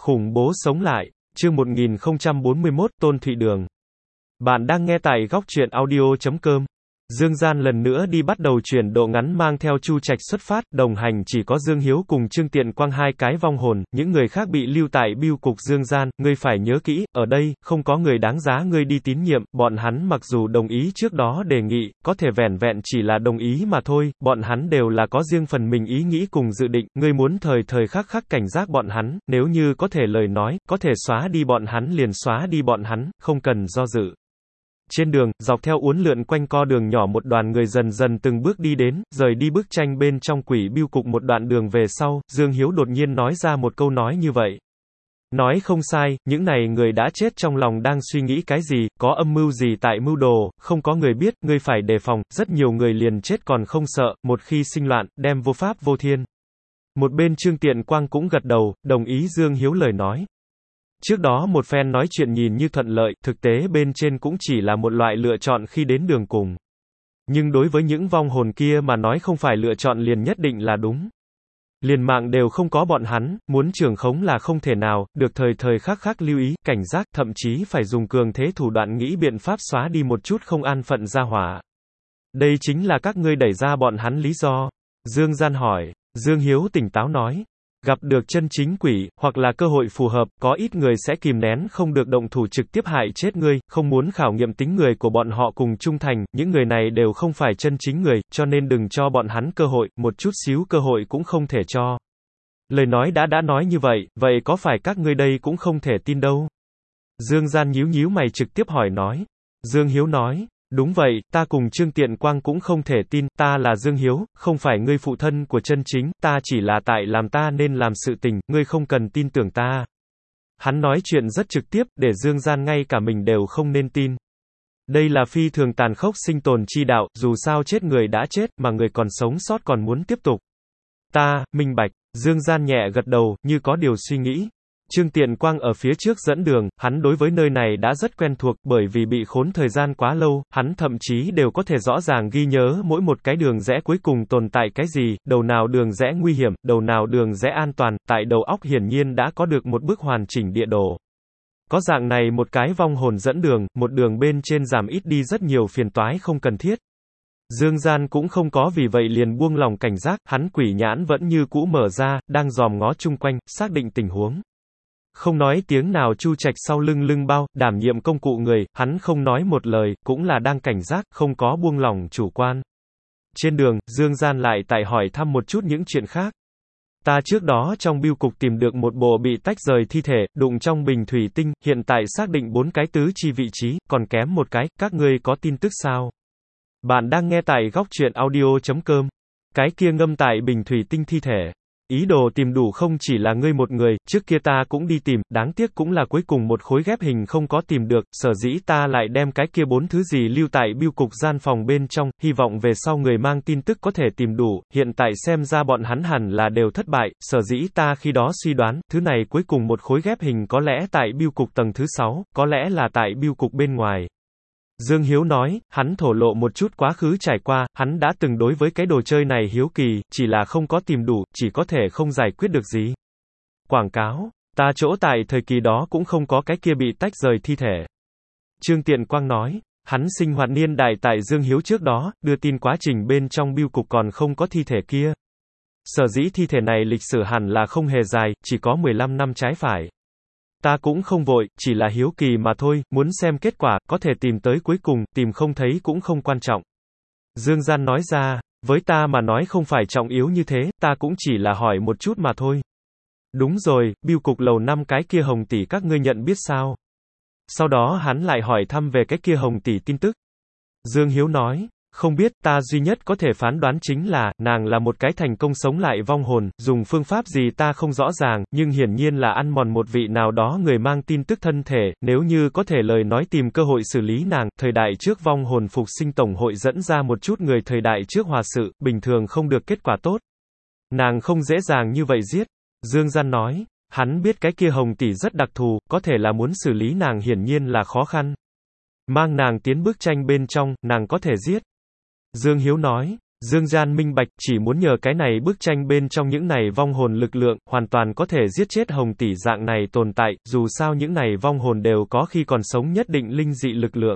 Khủng bố sống lại, chương 1041, Tôn Thụy Đường. Bạn đang nghe tại góc truyện audio.com. Dương Gian lần nữa đi bắt đầu chuyển độ ngắn mang theo Chu Trạch xuất phát, đồng hành chỉ có Dương Hiếu cùng Trương Tiện Quang hai cái vong hồn, những người khác bị lưu tại bưu cục. Dương Gian, ngươi phải nhớ kỹ, ở đây, không có người đáng giá ngươi đi tín nhiệm, bọn hắn mặc dù đồng ý trước đó đề nghị, có thể vẻn vẹn chỉ là đồng ý mà thôi, bọn hắn đều là có riêng phần mình ý nghĩ cùng dự định, ngươi muốn thời thời khắc khắc cảnh giác bọn hắn, nếu như có thể lời nói, có thể xóa đi bọn hắn liền xóa đi bọn hắn, không cần do dự. Trên đường, dọc theo uốn lượn quanh co đường nhỏ một đoàn người dần dần từng bước đi đến, rời đi bức tranh bên trong quỷ bưu cục một đoạn đường về sau, Dương Hiếu đột nhiên nói ra một câu nói như vậy. Nói không sai, những này người đã chết trong lòng đang suy nghĩ cái gì, có âm mưu gì tại mưu đồ, không có người biết, ngươi phải đề phòng, rất nhiều người liền chết còn không sợ, một khi sinh loạn, đem vô pháp vô thiên. Một bên Trương Tiện Quang cũng gật đầu, đồng ý Dương Hiếu lời nói. Trước đó một phen nói chuyện nhìn như thuận lợi, thực tế bên trên cũng chỉ là một loại lựa chọn khi đến đường cùng. Nhưng đối với những vong hồn kia mà nói không phải lựa chọn liền nhất định là đúng. Liền mạng đều không có bọn hắn, muốn trưởng khống là không thể nào, được thời thời khắc khắc lưu ý, cảnh giác, thậm chí phải dùng cường thế thủ đoạn nghĩ biện pháp xóa đi một chút không an phận ra hỏa. Đây chính là các ngươi đẩy ra bọn hắn lý do. Dương Gian hỏi. Dương Hiếu tỉnh táo nói. Gặp được chân chính quỷ, hoặc là cơ hội phù hợp, có ít người sẽ kìm nén không được động thủ trực tiếp hại chết ngươi, không muốn khảo nghiệm tính người của bọn họ cùng trung thành, những người này đều không phải chân chính người, cho nên đừng cho bọn hắn cơ hội, một chút xíu cơ hội cũng không thể cho. Lời nói đã nói như vậy, vậy có phải các ngươi đây cũng không thể tin đâu? Dương Gian nhíu mày trực tiếp hỏi nói. Dương Hiếu nói. Đúng vậy, ta cùng Trương Tiện Quang cũng không thể tin, ta là Dương Hiếu, không phải ngươi phụ thân của chân chính, ta chỉ là tại làm ta nên làm sự tình, ngươi không cần tin tưởng ta. Hắn nói chuyện rất trực tiếp, để Dương Gian ngay cả mình đều không nên tin. Đây là phi thường tàn khốc sinh tồn chi đạo, dù sao chết người đã chết, mà người còn sống sót còn muốn tiếp tục. Ta, minh bạch, Dương Gian nhẹ gật đầu, như có điều suy nghĩ. Trương Tiện Quang ở phía trước dẫn đường, hắn đối với nơi này đã rất quen thuộc, bởi vì bị khốn thời gian quá lâu, hắn thậm chí đều có thể rõ ràng ghi nhớ mỗi một cái đường rẽ cuối cùng tồn tại cái gì, đầu nào đường rẽ nguy hiểm, đầu nào đường rẽ an toàn, tại đầu óc hiển nhiên đã có được một bức hoàn chỉnh địa đồ. Có dạng này một cái vong hồn dẫn đường, một đường bên trên giảm ít đi rất nhiều phiền toái không cần thiết. Dương Gian cũng không có vì vậy liền buông lòng cảnh giác, hắn quỷ nhãn vẫn như cũ mở ra, đang dòm ngó chung quanh, xác định tình huống. Không nói tiếng nào Chu Trạch sau lưng bao, đảm nhiệm công cụ người, hắn không nói một lời, cũng là đang cảnh giác, không có buông lỏng chủ quan. Trên đường, Dương Gian lại tại hỏi thăm một chút những chuyện khác. Ta trước đó trong bưu cục tìm được một bộ bị tách rời thi thể, đụng trong bình thủy tinh, hiện tại xác định 4 cái tứ chi vị trí, còn kém một cái, các ngươi có tin tức sao? Bạn đang nghe tại góc truyện audio.com. Cái kia ngâm tại bình thủy tinh thi thể. Ý đồ tìm đủ không chỉ là ngươi một người, trước kia ta cũng đi tìm, đáng tiếc cũng là cuối cùng một khối ghép hình không có tìm được, sở dĩ ta lại đem cái kia 4 thứ gì lưu tại bưu cục gian phòng bên trong, hy vọng về sau người mang tin tức có thể tìm đủ, hiện tại xem ra bọn hắn hẳn là đều thất bại, sở dĩ ta khi đó suy đoán, thứ này cuối cùng một khối ghép hình có lẽ tại bưu cục tầng thứ 6, có lẽ là tại bưu cục bên ngoài. Dương Hiếu nói, hắn thổ lộ một chút quá khứ trải qua, hắn đã từng đối với cái đồ chơi này hiếu kỳ, chỉ là không có tìm đủ, chỉ có thể không giải quyết được gì. Quảng cáo, ta chỗ tại thời kỳ đó cũng không có cái kia bị tách rời thi thể. Trương Tiện Quang nói, hắn sinh hoạt niên đại tại Dương Hiếu trước đó, đưa tin quá trình bên trong bưu cục còn không có thi thể kia. Sở dĩ thi thể này lịch sử hẳn là không hề dài, chỉ có 15 năm trái phải. Ta cũng không vội, chỉ là hiếu kỳ mà thôi, muốn xem kết quả, có thể tìm tới cuối cùng, tìm không thấy cũng không quan trọng. Dương Gian nói ra, với ta mà nói không phải trọng yếu như thế, ta cũng chỉ là hỏi một chút mà thôi. Đúng rồi, bưu cục lầu 5 cái kia Hồng tỷ các ngươi nhận biết sao? Sau đó hắn lại hỏi thăm về cái kia Hồng tỷ tin tức. Dương Hiếu nói, không biết, ta duy nhất có thể phán đoán chính là, nàng là một cái thành công sống lại vong hồn, dùng phương pháp gì ta không rõ ràng, nhưng hiển nhiên là ăn mòn một vị nào đó người mang tin tức thân thể, nếu như có thể lời nói tìm cơ hội xử lý nàng, thời đại trước vong hồn phục sinh tổng hội dẫn ra một chút người thời đại trước hòa sự, bình thường không được kết quả tốt. Nàng không dễ dàng như vậy giết. Dương Gian nói, hắn biết cái kia Hồng tỷ rất đặc thù, có thể là muốn xử lý nàng hiển nhiên là khó khăn. Mang nàng tiến bức tranh bên trong, nàng có thể giết. Dương Hiếu nói, Dương Gian minh bạch, chỉ muốn nhờ cái này bức tranh bên trong những này vong hồn lực lượng, hoàn toàn có thể giết chết Hồng Tỷ dạng này tồn tại, dù sao những này vong hồn đều có khi còn sống nhất định linh dị lực lượng.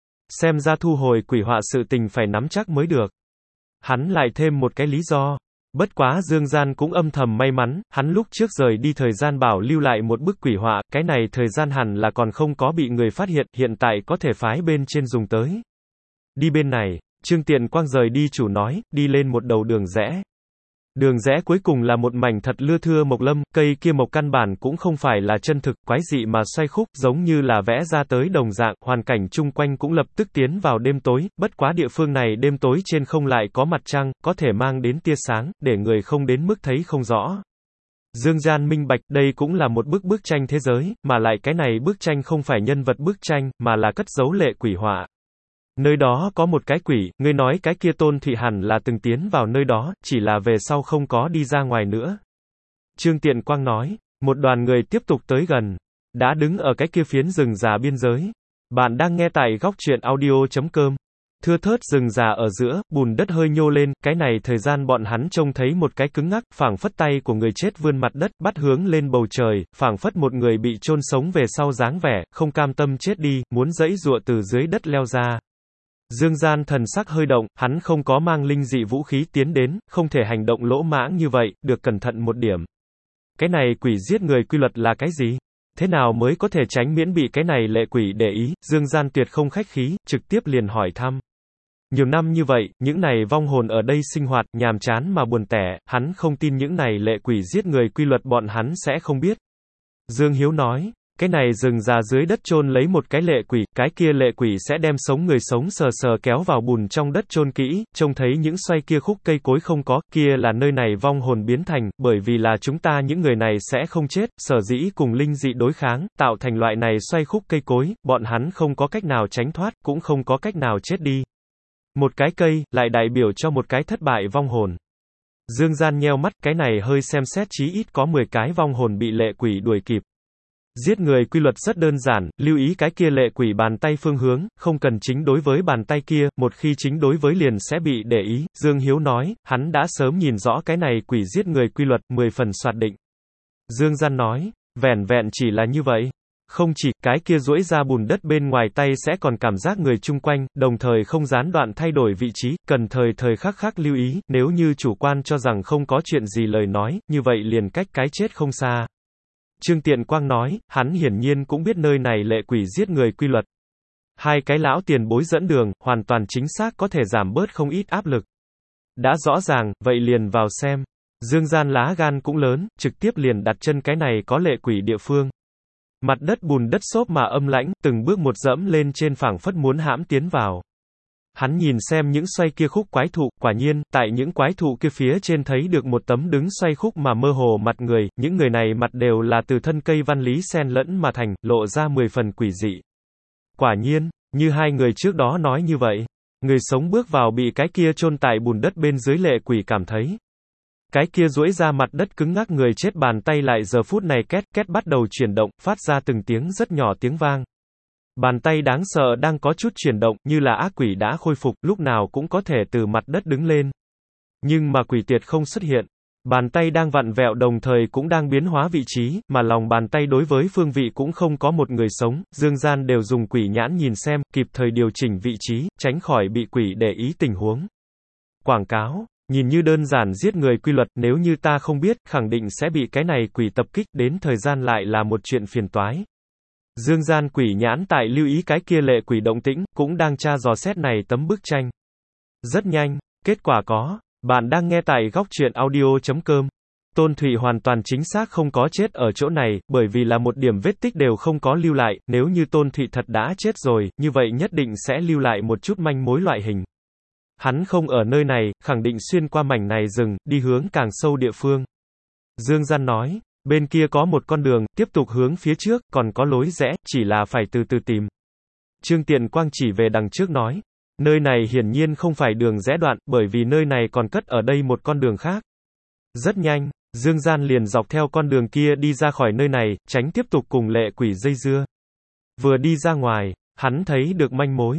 Xem ra thu hồi quỷ họa sự tình phải nắm chắc mới được. Hắn lại thêm một cái lý do. Bất quá Dương Gian cũng âm thầm may mắn, hắn lúc trước rời đi thời gian bảo lưu lại một bức quỷ họa, cái này thời gian hẳn là còn không có bị người phát hiện, hiện tại có thể phái bên trên dùng tới. Đi bên này, Trương Tiện Quang rời đi chủ nói, đi lên một đầu đường rẽ. Đường rẽ cuối cùng là một mảnh thật lưa thưa mộc lâm, cây kia mộc căn bản cũng không phải là chân thực, quái dị mà xoay khúc, giống như là vẽ ra tới đồng dạng, hoàn cảnh chung quanh cũng lập tức tiến vào đêm tối, bất quá địa phương này đêm tối trên không lại có mặt trăng, có thể mang đến tia sáng, để người không đến mức thấy không rõ. Dương Gian minh bạch, đây cũng là một bức tranh thế giới, mà lại cái này bức tranh không phải nhân vật bức tranh, mà là cất giấu lệ quỷ họa. Nơi đó có một cái quỷ, ngươi nói cái kia Tôn Thị hẳn là từng tiến vào nơi đó, chỉ là về sau không có đi ra ngoài nữa. Trương Tiện Quang nói, một đoàn người tiếp tục tới gần, đã đứng ở cái kia phiến rừng già biên giới. Bạn đang nghe tại góc truyện audio.com. Thưa thớt rừng già ở giữa, bùn đất hơi nhô lên, cái này thời gian bọn hắn trông thấy một cái cứng ngắc, phảng phất tay của người chết vươn mặt đất, bắt hướng lên bầu trời, phảng phất một người bị chôn sống về sau dáng vẻ, không cam tâm chết đi, muốn giãy giụa từ dưới đất leo ra. Dương Gian thần sắc hơi động, hắn không có mang linh dị vũ khí tiến đến, không thể hành động lỗ mãng như vậy, được cẩn thận một điểm. Cái này quỷ giết người quy luật là cái gì? Thế nào mới có thể tránh miễn bị cái này lệ quỷ để ý? Dương Gian tuyệt không khách khí, trực tiếp liền hỏi thăm. Nhiều năm như vậy, những này vong hồn ở đây sinh hoạt, nhàm chán mà buồn tẻ, hắn không tin những này lệ quỷ giết người quy luật bọn hắn sẽ không biết. Dương Hiếu nói. Cái này rừng già dưới đất chôn lấy một cái lệ quỷ, cái kia lệ quỷ sẽ đem sống người sống sờ sờ kéo vào bùn trong đất chôn kỹ, trông thấy những xoay kia khúc cây cối không có, kia là nơi này vong hồn biến thành, bởi vì là chúng ta những người này sẽ không chết, sở dĩ cùng linh dị đối kháng, tạo thành loại này xoay khúc cây cối, bọn hắn không có cách nào tránh thoát, cũng không có cách nào chết đi. Một cái cây, lại đại biểu cho một cái thất bại vong hồn. Dương Gian nheo mắt, cái này hơi xem xét chí ít có 10 cái vong hồn bị lệ quỷ đuổi kịp. Giết người quy luật rất đơn giản, lưu ý cái kia lệ quỷ bàn tay phương hướng, không cần chính đối với bàn tay kia, một khi chính đối với liền sẽ bị để ý. Dương Hiếu nói, hắn đã sớm nhìn rõ cái này quỷ giết người quy luật, 10 phần soạt định. Dương Gian nói, vẻn vẹn chỉ là như vậy. Không chỉ, cái kia duỗi ra bùn đất bên ngoài tay sẽ còn cảm giác người chung quanh, đồng thời không gián đoạn thay đổi vị trí, cần thời khắc khắc lưu ý, nếu như chủ quan cho rằng không có chuyện gì lời nói, như vậy liền cách cái chết không xa. Trương Tiện Quang nói, hắn hiển nhiên cũng biết nơi này lệ quỷ giết người quy luật. Hai cái lão tiền bối dẫn đường, hoàn toàn chính xác có thể giảm bớt không ít áp lực. Đã rõ ràng, vậy liền vào xem. Dương Gian lá gan cũng lớn, trực tiếp liền đặt chân cái này có lệ quỷ địa phương. Mặt đất bùn đất xốp mà âm lãnh, từng bước một dẫm lên trên phảng phất muốn hãm tiến vào. Hắn nhìn xem những xoay kia khúc quái thụ, quả nhiên, tại những quái thụ kia phía trên thấy được một tấm đứng xoay khúc mà mơ hồ mặt người, những người này mặt đều là từ thân cây văn lý xen lẫn mà thành, lộ ra 10 phần quỷ dị. Quả nhiên, như hai người trước đó nói như vậy, người sống bước vào bị cái kia chôn tại bùn đất bên dưới lệ quỷ cảm thấy. Cái kia duỗi ra mặt đất cứng ngắc người chết bàn tay lại giờ phút này két két bắt đầu chuyển động, phát ra từng tiếng rất nhỏ tiếng vang. Bàn tay đáng sợ đang có chút chuyển động, như là ác quỷ đã khôi phục, lúc nào cũng có thể từ mặt đất đứng lên. Nhưng mà quỷ tiệt không xuất hiện. Bàn tay đang vặn vẹo đồng thời cũng đang biến hóa vị trí, mà lòng bàn tay đối với phương vị cũng không có một người sống, Dương Gian đều dùng quỷ nhãn nhìn xem, kịp thời điều chỉnh vị trí, tránh khỏi bị quỷ để ý tình huống. Quảng cáo, nhìn như đơn giản giết người quy luật, nếu như ta không biết, khẳng định sẽ bị cái này quỷ tập kích, đến thời gian lại là một chuyện phiền toái. Dương Gian quỷ nhãn tại lưu ý cái kia lệ quỷ động tĩnh, cũng đang tra dò xét này tấm bức tranh. Rất nhanh, kết quả có. Bạn đang nghe tại góc truyện audio.com. Tôn Thụy hoàn toàn chính xác không có chết ở chỗ này, bởi vì là một điểm vết tích đều không có lưu lại, nếu như Tôn Thụy thật đã chết rồi, như vậy nhất định sẽ lưu lại một chút manh mối loại hình. Hắn không ở nơi này, khẳng định xuyên qua mảnh này rừng, đi hướng càng sâu địa phương. Dương Gian nói, bên kia có một con đường, tiếp tục hướng phía trước, còn có lối rẽ, chỉ là phải từ từ tìm. Trương Tiện Quang chỉ về đằng trước nói, nơi này hiển nhiên không phải đường rẽ đoạn, bởi vì nơi này còn cất ở đây một con đường khác. Rất nhanh, Dương Gian liền dọc theo con đường kia đi ra khỏi nơi này, tránh tiếp tục cùng lệ quỷ dây dưa. Vừa đi ra ngoài, hắn thấy được manh mối.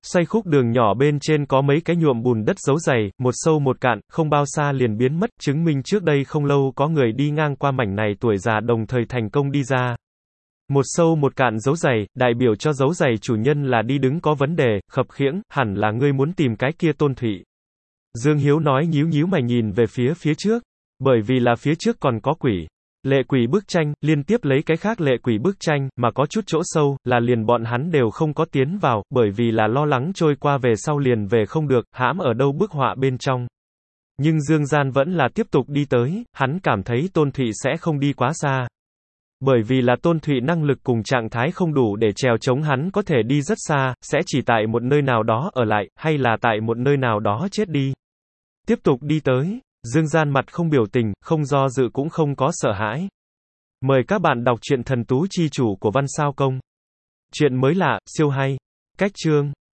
Xoay khúc đường nhỏ bên trên có mấy cái nhuộm bùn đất dấu dày, một sâu một cạn, không bao xa liền biến mất, chứng minh trước đây không lâu có người đi ngang qua mảnh này tuổi già đồng thời thành công đi ra. Một sâu một cạn dấu giày, đại biểu cho dấu giày chủ nhân là đi đứng có vấn đề, khập khiễng, hẳn là ngươi muốn tìm cái kia Tôn Thụy. Dương Hiếu nói nhíu nhíu mày nhìn về phía trước. Bởi vì là phía trước còn có quỷ. Lệ quỷ bức tranh, liên tiếp lấy cái khác lệ quỷ bức tranh, mà có chút chỗ sâu, là liền bọn hắn đều không có tiến vào, bởi vì là lo lắng trôi qua về sau liền về không được, hãm ở đâu bức họa bên trong. Nhưng Dương Gian vẫn là tiếp tục đi tới, hắn cảm thấy Tôn Thụy sẽ không đi quá xa. Bởi vì là Tôn Thụy năng lực cùng trạng thái không đủ để trèo chống hắn có thể đi rất xa, sẽ chỉ tại một nơi nào đó ở lại, hay là tại một nơi nào đó chết đi. Tiếp tục đi tới, Dương Gian mặt không biểu tình, không do dự cũng không có sợ hãi. Mời các bạn đọc truyện Thần Tú Chi Chủ của Văn Sao Công. Chuyện mới lạ, siêu hay. Cách chương.